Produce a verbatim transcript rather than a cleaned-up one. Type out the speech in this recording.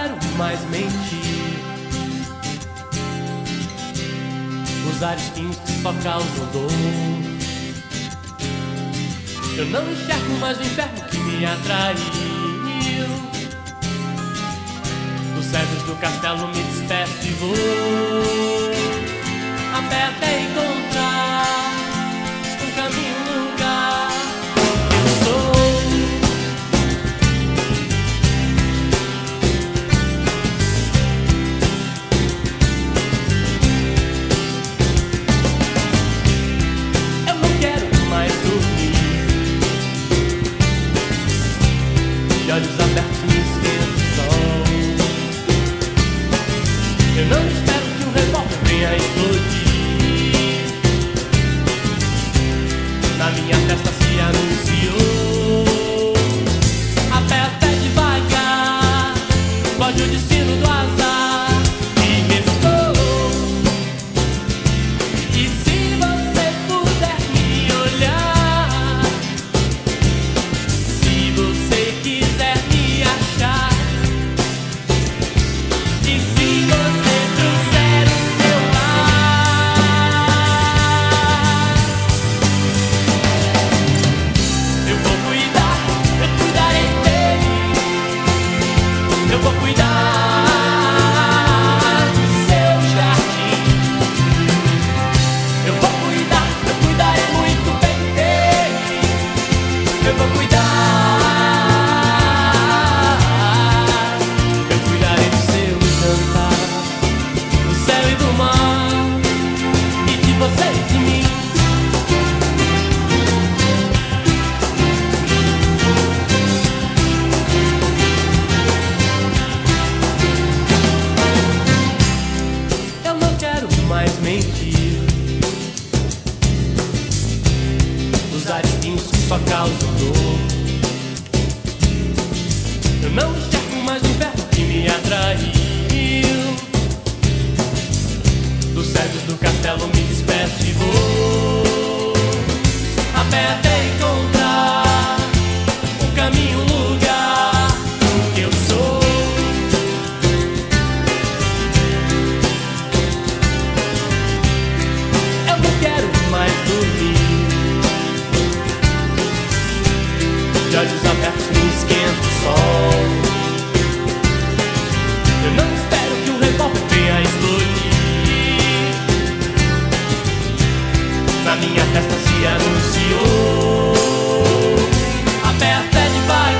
quero mais mentir, usar espinhos que só causam dor. Eu não enxergo mais o inferno que me atraiu. Dos cedros do castelo me despeço e vou a pé até encontrar um caminho, um lugar que eu sou. Eu não quero mais dormir, de olhos abertos me esquenta o sol. Eu não espero que um revólver venha explodir. Na minha festa se anunciou a pé até devagar, pode o destino do azar me restou. E se você puder me olhar, se você quiser me achar, e se você trouxer o seu lar, eu vou cuidar, eu cuidarei dele. Eu vou cuidar do seu jardim. Eu vou cuidar, eu cuidarei muito bem dele. Eu vou cuidar, eu cuidarei do seu jantar, do céu e do mar, e de você e de mim. Eu não quero mais mentir, usar espinhos que só causam dor. Eu não enxergo mais o inferno que me atraiu. Dos cedros do castelo me despeço e vou a pé até encontrar um caminho, um lugar que eu sou. Eu não quero mais dormir, de olhos abertos me esquenta o sol. Eu não espero que um revólver venha explodir. Na minha festa se anunciou a pé até devagar,